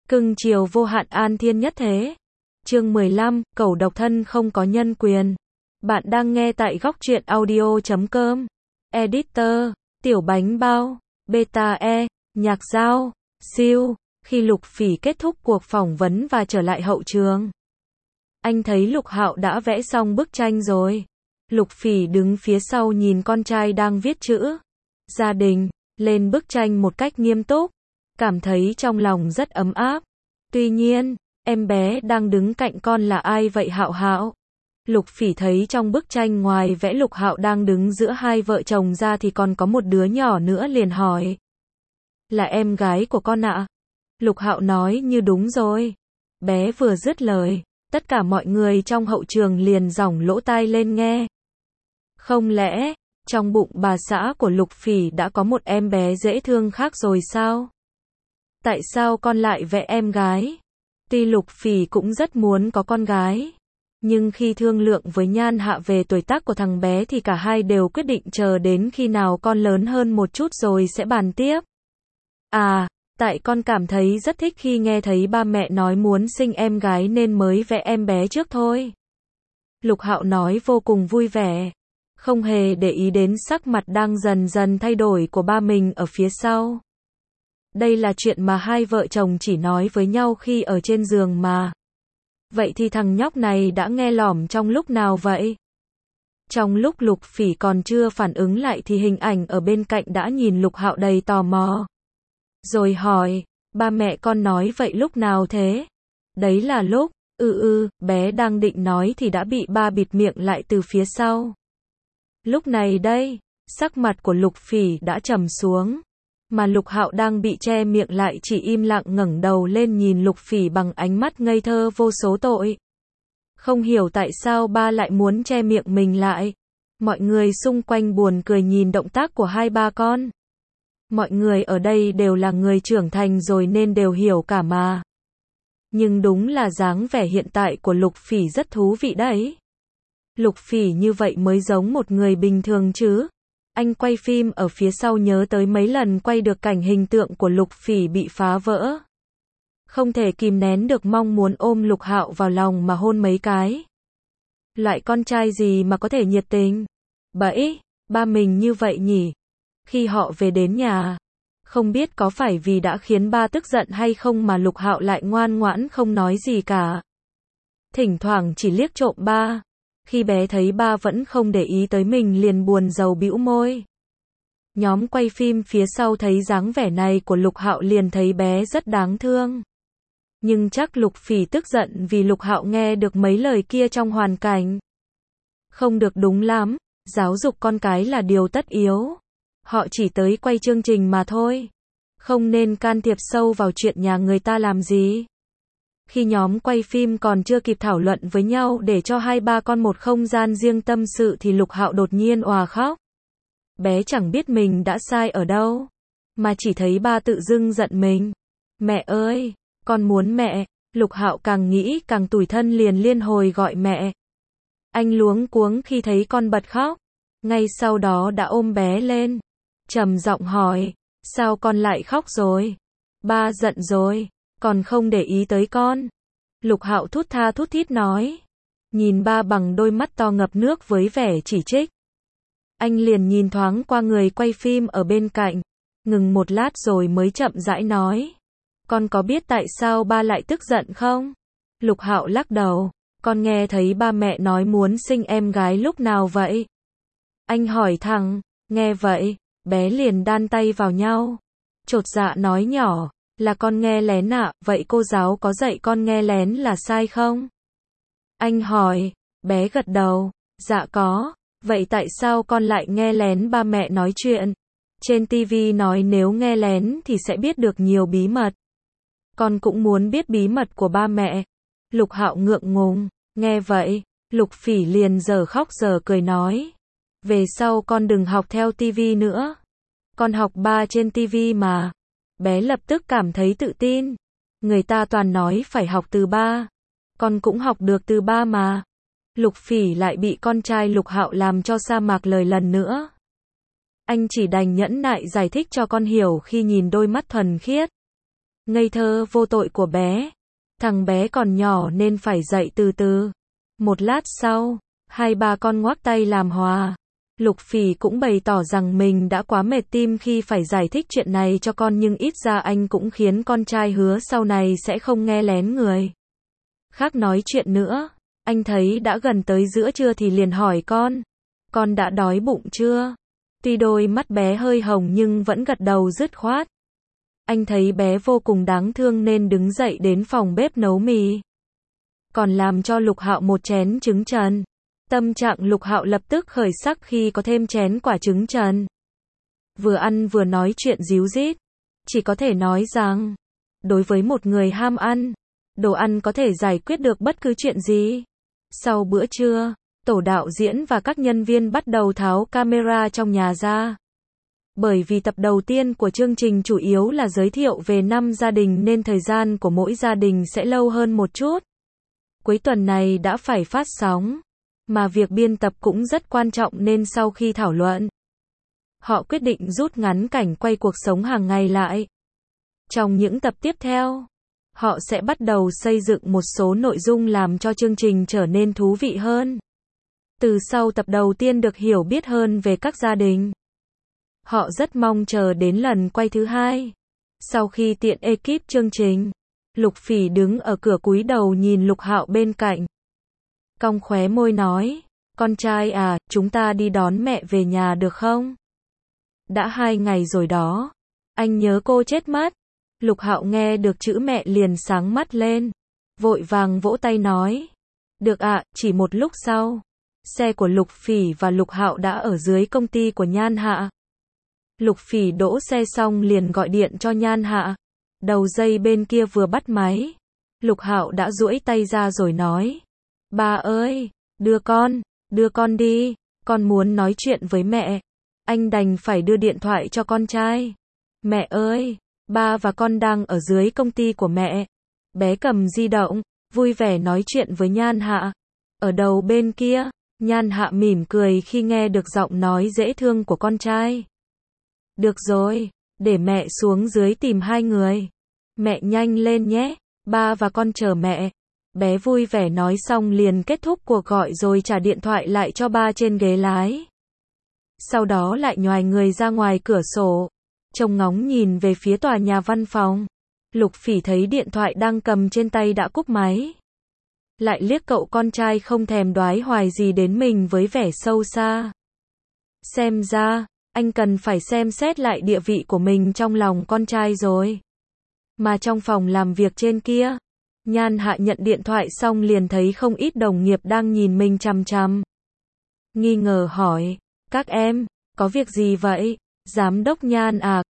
Cưng chiều vô hạn an thiên nhất thế. Chương 15, cẩu độc thân không có nhân quyền. Bạn đang nghe tại góc truyện audio.com. Editor, Tiểu Bánh Bao, Beta E, Nhạc Dao, Siêu. Khi Lục Phỉ kết thúc cuộc phỏng vấn và trở lại hậu trường, anh thấy Lục Hạo đã vẽ xong bức tranh rồi. Lục Phỉ đứng phía sau nhìn con trai đang viết chữ gia đình lên bức tranh một cách nghiêm túc, cảm thấy trong lòng rất ấm áp. Tuy nhiên, em bé đang đứng cạnh con là ai vậy Hạo Hạo? Lục Phỉ thấy trong bức tranh ngoài vẽ Lục Hạo đang đứng giữa hai vợ chồng ra thì còn có một đứa nhỏ nữa, liền hỏi. Là em gái của con ạ? Lục Hạo nói như đúng rồi. Bé vừa dứt lời, tất cả mọi người trong hậu trường liền giỏng lỗ tai lên nghe. Không lẽ, trong bụng bà xã của Lục Phỉ đã có một em bé dễ thương khác rồi sao? Tại sao con lại vẽ em gái? Tuy Lục Phỉ cũng rất muốn có con gái, nhưng khi thương lượng với Nhan Hạ về tuổi tác của thằng bé thì cả hai đều quyết định chờ đến khi nào con lớn hơn một chút rồi sẽ bàn tiếp. À, tại con cảm thấy rất thích khi nghe thấy ba mẹ nói muốn sinh em gái nên mới vẽ em bé trước thôi. Lục Hạo nói vô cùng vui vẻ, không hề để ý đến sắc mặt đang dần dần thay đổi của ba mình ở phía sau. Đây là chuyện mà hai vợ chồng chỉ nói với nhau khi ở trên giường mà. Vậy thì thằng nhóc này đã nghe lỏm trong lúc nào vậy? Trong lúc Lục Phỉ còn chưa phản ứng lại thì hình ảnh ở bên cạnh đã nhìn Lục Hạo đầy tò mò. Rồi hỏi, ba mẹ con nói vậy lúc nào thế? Đấy là lúc, bé đang định nói thì đã bị ba bịt miệng lại từ phía sau. Lúc này đây, sắc mặt của Lục Phỉ đã trầm xuống, mà Lục Hạo đang bị che miệng lại chỉ im lặng ngẩng đầu lên nhìn Lục Phỉ bằng ánh mắt ngây thơ vô số tội. Không hiểu tại sao ba lại muốn che miệng mình lại. Mọi người xung quanh buồn cười nhìn động tác của hai ba con. Mọi người ở đây đều là người trưởng thành rồi nên đều hiểu cả mà. Nhưng đúng là dáng vẻ hiện tại của Lục Phỉ rất thú vị đấy. Lục Phỉ như vậy mới giống một người bình thường chứ. Anh quay phim ở phía sau nhớ tới mấy lần quay được cảnh hình tượng của Lục Phỉ bị phá vỡ. Không thể kìm nén được mong muốn ôm Lục Hạo vào lòng mà hôn mấy cái. Loại con trai gì mà có thể nhiệt tình? Bẫy, ba mình như vậy nhỉ? Khi họ về đến nhà, không biết có phải vì đã khiến ba tức giận hay không mà Lục Hạo lại ngoan ngoãn không nói gì cả. Thỉnh thoảng chỉ liếc trộm ba. Khi bé thấy ba vẫn không để ý tới mình liền buồn rầu bĩu môi. Nhóm quay phim phía sau thấy dáng vẻ này của Lục Hạo liền thấy bé rất đáng thương. Nhưng chắc Lục Phỉ tức giận vì Lục Hạo nghe được mấy lời kia trong hoàn cảnh không được đúng lắm. Giáo dục con cái là điều tất yếu. Họ chỉ tới quay chương trình mà thôi, không nên can thiệp sâu vào chuyện nhà người ta làm gì. Khi nhóm quay phim còn chưa kịp thảo luận với nhau để cho hai ba con một không gian riêng tâm sự thì Lục Hạo đột nhiên òa khóc. Bé chẳng biết mình đã sai ở đâu, mà chỉ thấy ba tự dưng giận mình. Mẹ ơi, con muốn mẹ. Lục Hạo càng nghĩ càng tủi thân liền liên hồi gọi mẹ. Anh luống cuống khi thấy con bật khóc, ngay sau đó đã ôm bé lên, trầm giọng hỏi, sao con lại khóc rồi? Ba giận rồi, còn không để ý tới con. Lục Hạo thút tha thút thít nói, nhìn ba bằng đôi mắt to ngập nước với vẻ chỉ trích. Anh liền nhìn thoáng qua người quay phim ở bên cạnh, ngừng một lát rồi mới chậm rãi nói, con có biết tại sao ba lại tức giận không? Lục Hạo lắc đầu, con nghe thấy ba mẹ nói muốn sinh em gái lúc nào vậy? Anh hỏi thẳng. Nghe vậy, bé liền đan tay vào nhau, chột dạ nói nhỏ, là con nghe lén ạ. Vậy cô giáo có dạy con nghe lén là sai không? Anh hỏi, bé gật đầu, dạ có. Vậy tại sao con lại nghe lén ba mẹ nói chuyện? Trên TV nói nếu nghe lén thì sẽ biết được nhiều bí mật. Con cũng muốn biết bí mật của ba mẹ. Lục Hạo ngượng ngùng, nghe vậy, Lục Phỉ liền giờ khóc giờ cười nói, về sau con đừng học theo TV nữa. Con học ba trên TV mà. Bé lập tức cảm thấy tự tin. Người ta toàn nói phải học từ ba. Con cũng học được từ ba mà. Lục Phỉ lại bị con trai Lục Hạo làm cho sa mạc lời lần nữa. Anh chỉ đành nhẫn nại giải thích cho con hiểu khi nhìn đôi mắt thuần khiết ngây thơ vô tội của bé. Thằng bé còn nhỏ nên phải dạy từ từ. Một lát sau, hai ba con ngoắc tay làm hòa. Lục Phỉ cũng bày tỏ rằng mình đã quá mệt tim khi phải giải thích chuyện này cho con, nhưng ít ra anh cũng khiến con trai hứa sau này sẽ không nghe lén người khác nói chuyện nữa. Anh thấy đã gần tới giữa trưa thì liền hỏi con đã đói bụng chưa? Tuy đôi mắt bé hơi hồng nhưng vẫn gật đầu dứt khoát. Anh thấy bé vô cùng đáng thương nên đứng dậy đến phòng bếp nấu mì. Còn làm cho Lục Hạo một chén trứng trần. Tâm trạng Lục Hạo lập tức khởi sắc khi có thêm chén quả trứng trần. Vừa ăn vừa nói chuyện díu dít. Chỉ có thể nói rằng, đối với một người ham ăn, đồ ăn có thể giải quyết được bất cứ chuyện gì. Sau bữa trưa, tổ đạo diễn và các nhân viên bắt đầu tháo camera trong nhà ra. Bởi vì tập đầu tiên của chương trình chủ yếu là giới thiệu về 5 gia đình nên thời gian của mỗi gia đình sẽ lâu hơn một chút. Cuối tuần này đã phải phát sóng, mà việc biên tập cũng rất quan trọng nên sau khi thảo luận, họ quyết định rút ngắn cảnh quay cuộc sống hàng ngày lại. Trong những tập tiếp theo, họ sẽ bắt đầu xây dựng một số nội dung làm cho chương trình trở nên thú vị hơn. Từ sau tập đầu tiên được hiểu biết hơn về các gia đình, họ rất mong chờ đến lần quay thứ hai. Sau khi tiện ekip chương trình, Lục Phỉ đứng ở cửa cúi đầu nhìn Lục Hạo bên cạnh. Cong khóe môi nói, con trai à, chúng ta đi đón mẹ về nhà được không? Đã 2 ngày rồi đó. Anh nhớ cô chết mất. Lục Hạo nghe được chữ mẹ liền sáng mắt lên. Vội vàng vỗ tay nói. Được ạ, chỉ một lúc sau. Xe của Lục Phỉ và Lục Hạo đã ở dưới công ty của Nhan Hạ. Lục Phỉ đỗ xe xong liền gọi điện cho Nhan Hạ. Đầu dây bên kia vừa bắt máy, Lục Hạo đã duỗi tay ra rồi nói. Ba ơi, đưa con đi, con muốn nói chuyện với mẹ. Anh đành phải đưa điện thoại cho con trai. Mẹ ơi, ba và con đang ở dưới công ty của mẹ. Bé cầm di động, vui vẻ nói chuyện với Nhan Hạ. Ở đầu bên kia, Nhan Hạ mỉm cười khi nghe được giọng nói dễ thương của con trai. Được rồi, để mẹ xuống dưới tìm hai người. Mẹ nhanh lên nhé, ba và con chờ mẹ. Bé vui vẻ nói xong liền kết thúc cuộc gọi rồi trả điện thoại lại cho ba trên ghế lái. Sau đó lại nhoài người ra ngoài cửa sổ, trông ngóng nhìn về phía tòa nhà văn phòng. Lục Phỉ thấy điện thoại đang cầm trên tay đã cúp máy. Lại liếc cậu con trai không thèm đoái hoài gì đến mình với vẻ sâu xa. Xem ra, anh cần phải xem xét lại địa vị của mình trong lòng con trai rồi. Mà trong phòng làm việc trên kia, Nhan Hạ nhận điện thoại xong liền thấy không ít đồng nghiệp đang nhìn mình chằm chằm. Nghi ngờ hỏi, các em, có việc gì vậy? Giám đốc Nhan à,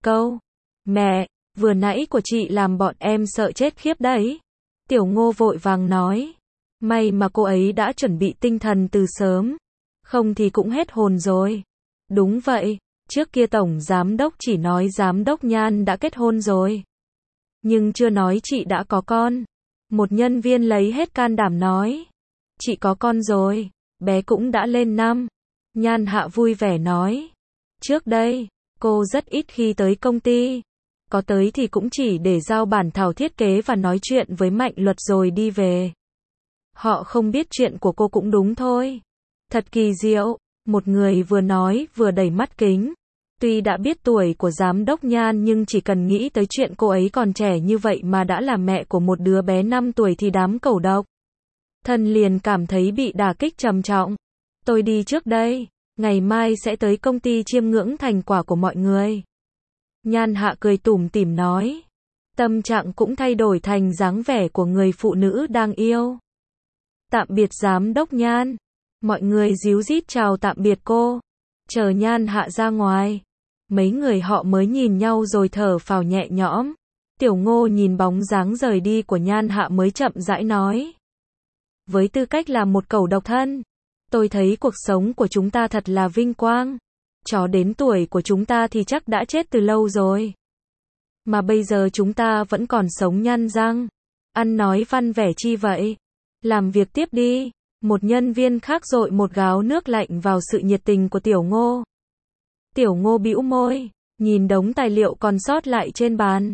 mẹ, vừa nãy của chị làm bọn em sợ chết khiếp đấy. Tiểu Ngô vội vàng nói, may mà cô ấy đã chuẩn bị tinh thần từ sớm, không thì cũng hết hồn rồi. Đúng vậy, trước kia tổng giám đốc chỉ nói giám đốc Nhan đã kết hôn rồi, nhưng chưa nói chị đã có con. Một nhân viên lấy hết can đảm nói, chị có con rồi, bé cũng đã lên năm. Nhan Hạ vui vẻ nói, trước đây, cô rất ít khi tới công ty, có tới thì cũng chỉ để giao bản thảo thiết kế và nói chuyện với Mạnh Luật rồi đi về. Họ không biết chuyện của cô cũng đúng thôi. Thật kỳ diệu, một người vừa nói vừa đẩy mắt kính. Tuy đã biết tuổi của giám đốc Nhan nhưng chỉ cần nghĩ tới chuyện cô ấy còn trẻ như vậy mà đã là mẹ của một đứa bé 5 tuổi thì đám cẩu độc thân liền cảm thấy bị đả kích trầm trọng. Tôi đi trước đây, ngày mai sẽ tới công ty chiêm ngưỡng thành quả của mọi người. Nhan Hạ cười tủm tỉm nói. Tâm trạng cũng thay đổi thành dáng vẻ của người phụ nữ đang yêu. Tạm biệt giám đốc Nhan. Mọi người díu dít chào tạm biệt cô. Chờ Nhan Hạ ra ngoài. Mấy người họ mới nhìn nhau rồi thở phào nhẹ nhõm. Tiểu Ngô nhìn bóng dáng rời đi của Nhan Hạ mới chậm rãi nói. Với tư cách là một cẩu độc thân, tôi thấy cuộc sống của chúng ta thật là vinh quang. Chó đến tuổi của chúng ta thì chắc đã chết từ lâu rồi. Mà bây giờ chúng ta vẫn còn sống nhăn răng. Ăn nói văn vẻ chi vậy? Làm việc tiếp đi. Một nhân viên khác dội một gáo nước lạnh vào sự nhiệt tình của Tiểu Ngô. Tiểu Ngô bĩu môi, nhìn đống tài liệu còn sót lại trên bàn.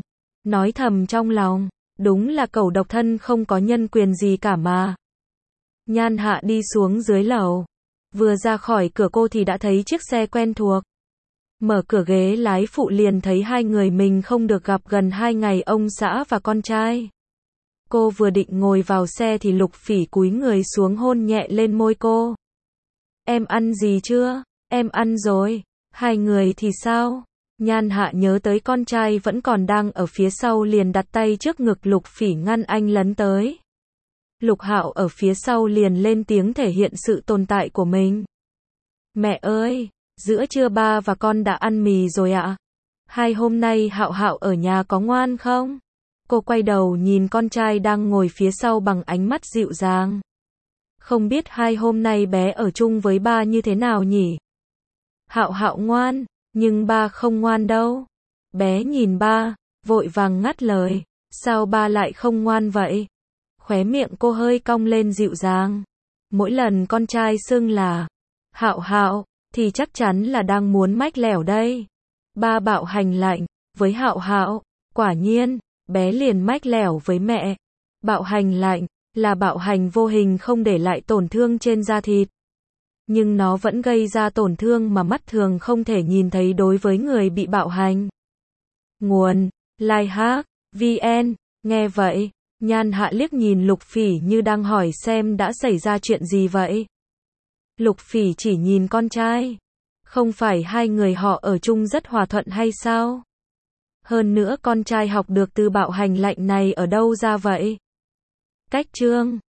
nói thầm trong lòng, đúng là cẩu độc thân không có nhân quyền gì cả mà. Nhan Hạ đi xuống dưới lầu. Vừa ra khỏi cửa cô thì đã thấy chiếc xe quen thuộc. Mở cửa ghế lái phụ liền thấy hai người mình không được gặp gần 2 ngày, ông xã và con trai. Cô vừa định ngồi vào xe thì Lục Phỉ cúi người xuống hôn nhẹ lên môi cô. Em ăn gì chưa? Em ăn rồi. Hai người thì sao? Nhan Hạ nhớ tới con trai vẫn còn đang ở phía sau liền đặt tay trước ngực Lục Phỉ ngăn anh lấn tới. Lục Hạo ở phía sau liền lên tiếng thể hiện sự tồn tại của mình. Mẹ ơi, giữa trưa ba và con đã ăn mì rồi ạ. Hai hôm nay Hạo Hạo ở nhà có ngoan không? Cô quay đầu nhìn con trai đang ngồi phía sau bằng ánh mắt dịu dàng. Không biết hai hôm nay bé ở chung với ba như thế nào nhỉ? Hạo Hạo ngoan, nhưng ba không ngoan đâu. Bé nhìn ba, vội vàng ngắt lời. Sao ba lại không ngoan vậy? Khóe miệng cô hơi cong lên dịu dàng. Mỗi lần con trai xưng là Hạo Hạo, thì chắc chắn là đang muốn mách lẻo đây. Ba bạo hành lạnh với Hạo Hạo, quả nhiên, bé liền mách lẻo với mẹ. Bạo hành lạnh là bạo hành vô hình không để lại tổn thương trên da thịt. Nhưng nó vẫn gây ra tổn thương mà mắt thường không thể nhìn thấy đối với người bị bạo hành. Nguồn: Lifehack.vn. Nghe vậy, Nhan Hạ liếc nhìn Lục Phỉ như đang hỏi xem đã xảy ra chuyện gì vậy. Lục Phỉ chỉ nhìn con trai. Không phải hai người họ ở chung rất hòa thuận hay sao? Hơn nữa con trai học được từ bạo hành lạnh này ở đâu ra vậy? Cách chương